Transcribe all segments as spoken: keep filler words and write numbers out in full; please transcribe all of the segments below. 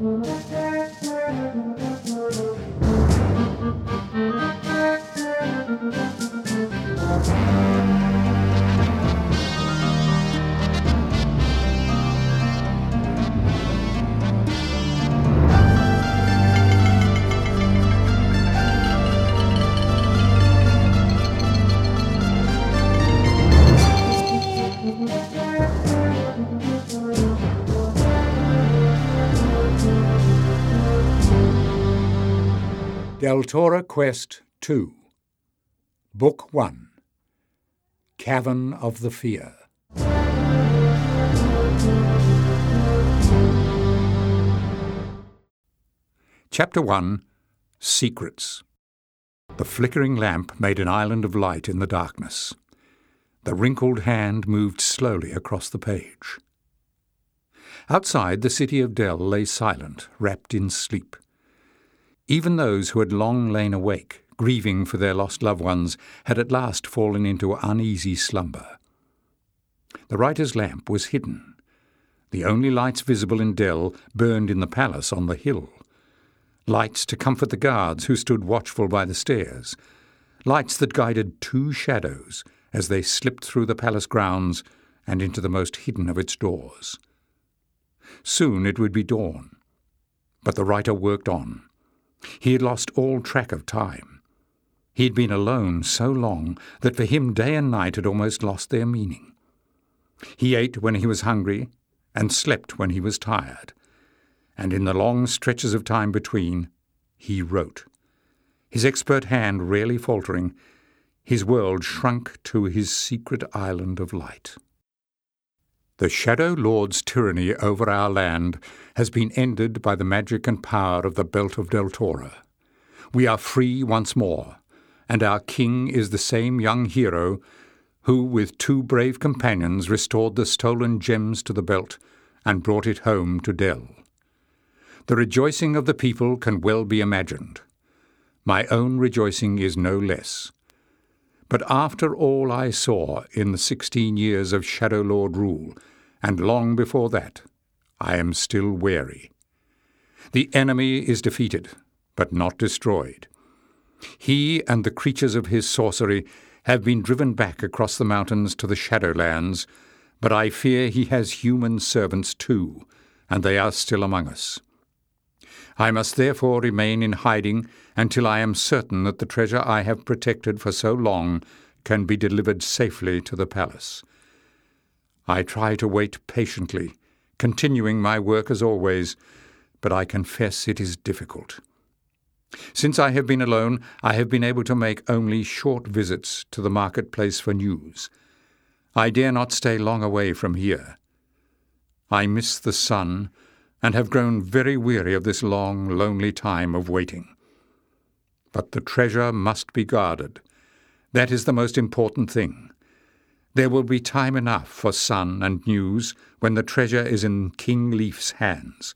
Deltora Quest two, Book one, Cavern of the Fear. Chapter one, Secrets. The flickering lamp made an island of light in the darkness. The wrinkled hand moved slowly across the page. Outside, the city of Dell lay silent, wrapped in sleep. Even those who had long lain awake, grieving for their lost loved ones, had at last fallen into uneasy slumber. The writer's lamp was hidden. The only lights visible in Dell burned in the palace on the hill. Lights to comfort the guards who stood watchful by the stairs. Lights that guided two shadows as they slipped through the palace grounds and into the most hidden of its doors. Soon it would be dawn. But the writer worked on. He had lost all track of time. He had been alone so long that for him day and night had almost lost their meaning. He ate when he was hungry and slept when he was tired. And in the long stretches of time between, he wrote. His expert hand rarely faltering, his world shrunk to his secret island of light. The Shadow Lord's tyranny over our land has been ended by the magic and power of the Belt of Deltora. We are free once more, and our king is the same young hero who, with two brave companions, restored the stolen gems to the Belt and brought it home to Dell. The rejoicing of the people can well be imagined. My own rejoicing is no less. But after all I saw in the sixteen years of Shadow Lord rule, and long before that, I am still wary. The enemy is defeated, but not destroyed. He and the creatures of his sorcery have been driven back across the mountains to the Shadowlands, but I fear he has human servants too, and they are still among us. I must therefore remain in hiding until I am certain that the treasure I have protected for so long can be delivered safely to the palace. I try to wait patiently, continuing my work as always, but I confess it is difficult. Since I have been alone, I have been able to make only short visits to the marketplace for news. I dare not stay long away from here. I miss the sun, and have grown very weary of this long, lonely time of waiting. But the treasure must be guarded. That is the most important thing. There will be time enough for sun and news when the treasure is in King Leif's hands.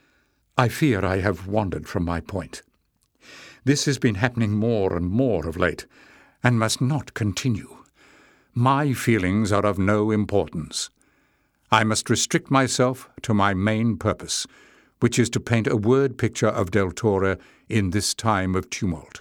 I fear I have wandered from my point. This has been happening more and more of late, and must not continue. My feelings are of no importance. I must restrict myself to my main purpose, which is to paint a word picture of Deltora in this time of tumult.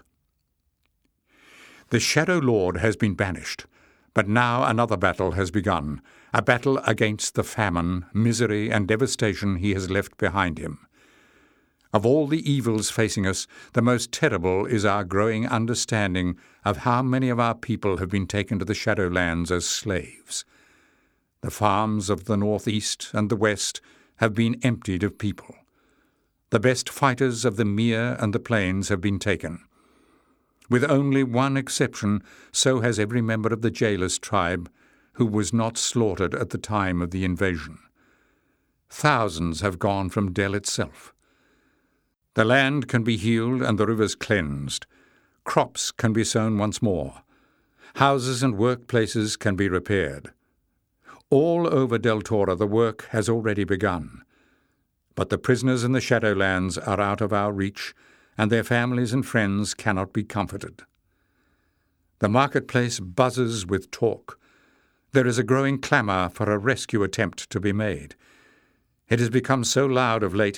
The Shadow Lord has been banished, but now another battle has begun, a battle against the famine, misery, and devastation he has left behind him. Of all the evils facing us, the most terrible is our growing understanding of how many of our people have been taken to the Shadowlands as slaves. The farms of the northeast and the west have been emptied of people. The best fighters of the Mere and the Plains have been taken. With only one exception, so has every member of the Jailers tribe who was not slaughtered at the time of the invasion. Thousands have gone from Dell itself. The land can be healed and the rivers cleansed. Crops can be sown once more. Houses and workplaces can be repaired. All over Deltora the work has already begun. But the prisoners in the Shadowlands are out of our reach, and their families and friends cannot be comforted. The marketplace buzzes with talk. There is a growing clamour for a rescue attempt to be made. It has become so loud of late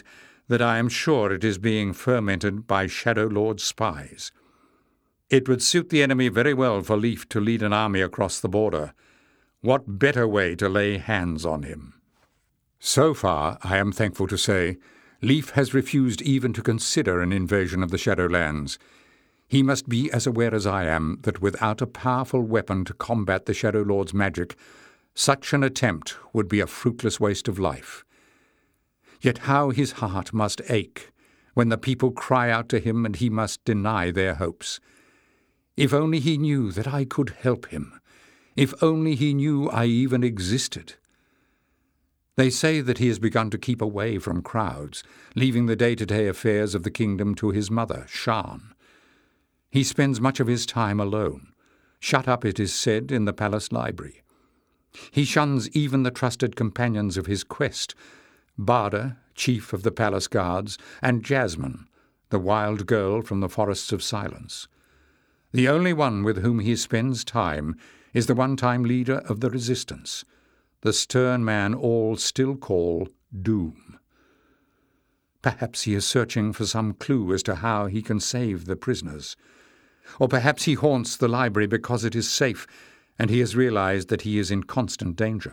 that I am sure it is being fermented by Shadow Lord's spies. It would suit the enemy very well for Leif to lead an army across the border. What better way to lay hands on him? So far, I am thankful to say, Leif has refused even to consider an invasion of the Shadowlands. He must be as aware as I am that without a powerful weapon to combat the Shadow Lord's magic, such an attempt would be a fruitless waste of life. Yet how his heart must ache when the people cry out to him and he must deny their hopes. If only he knew that I could help him. If only he knew I even existed. They say that he has begun to keep away from crowds, leaving the day-to-day affairs of the kingdom to his mother, Shan. He spends much of his time alone, shut up, it is said, in the palace library. He shuns even the trusted companions of his quest, Barda, chief of the palace guards, and Jasmine, the wild girl from the forests of silence. The only one with whom he spends time is the one-time leader of the resistance, the stern man all still call Doom. Perhaps he is searching for some clue as to how he can save the prisoners. Or perhaps he haunts the library because it is safe, and he has realized that he is in constant danger.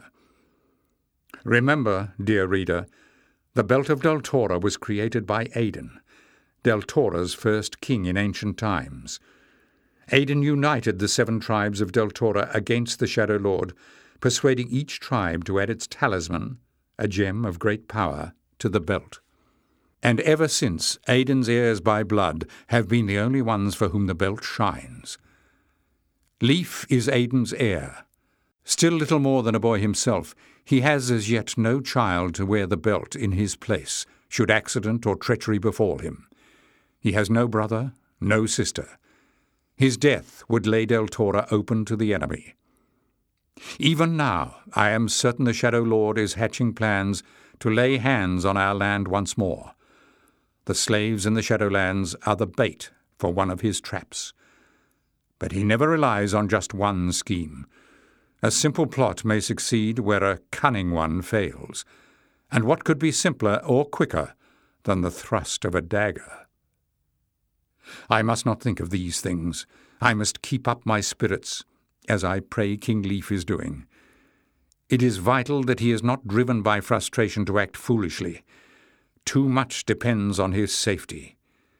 Remember, dear reader, the Belt of Deltora was created by Aedan, Deltora's first king in ancient times. Aedan united the seven tribes of Deltora against the Shadow Lord, persuading each tribe to add its talisman, a gem of great power, to the belt. And ever since, Aedan's heirs by blood have been the only ones for whom the belt shines. Leif is Aedan's heir. Still little more than a boy himself, he has as yet no child to wear the belt in his place, should accident or treachery befall him. He has no brother, no sister. His death would lay Deltora open to the enemy. Even now, I am certain the Shadow Lord is hatching plans to lay hands on our land once more. The slaves in the Shadowlands are the bait for one of his traps. But he never relies on just one scheme. A simple plot may succeed where a cunning one fails. And what could be simpler or quicker than the thrust of a dagger? I must not think of these things. I must keep up my spirits, as I pray King Leif is doing. It is vital that he is not driven by frustration to act foolishly. Too much depends on his safety.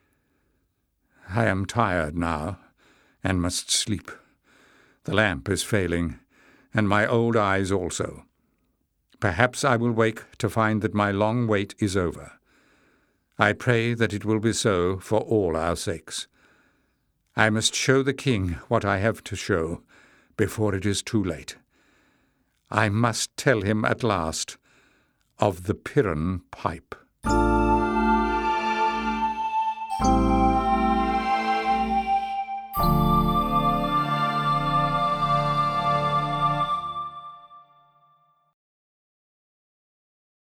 I am tired now, and must sleep. The lamp is failing, and my old eyes also. Perhaps I will wake to find that my long wait is over. I pray that it will be so for all our sakes. I must show the king what I have to show before it is too late. I must tell him at last of the Piran pipe.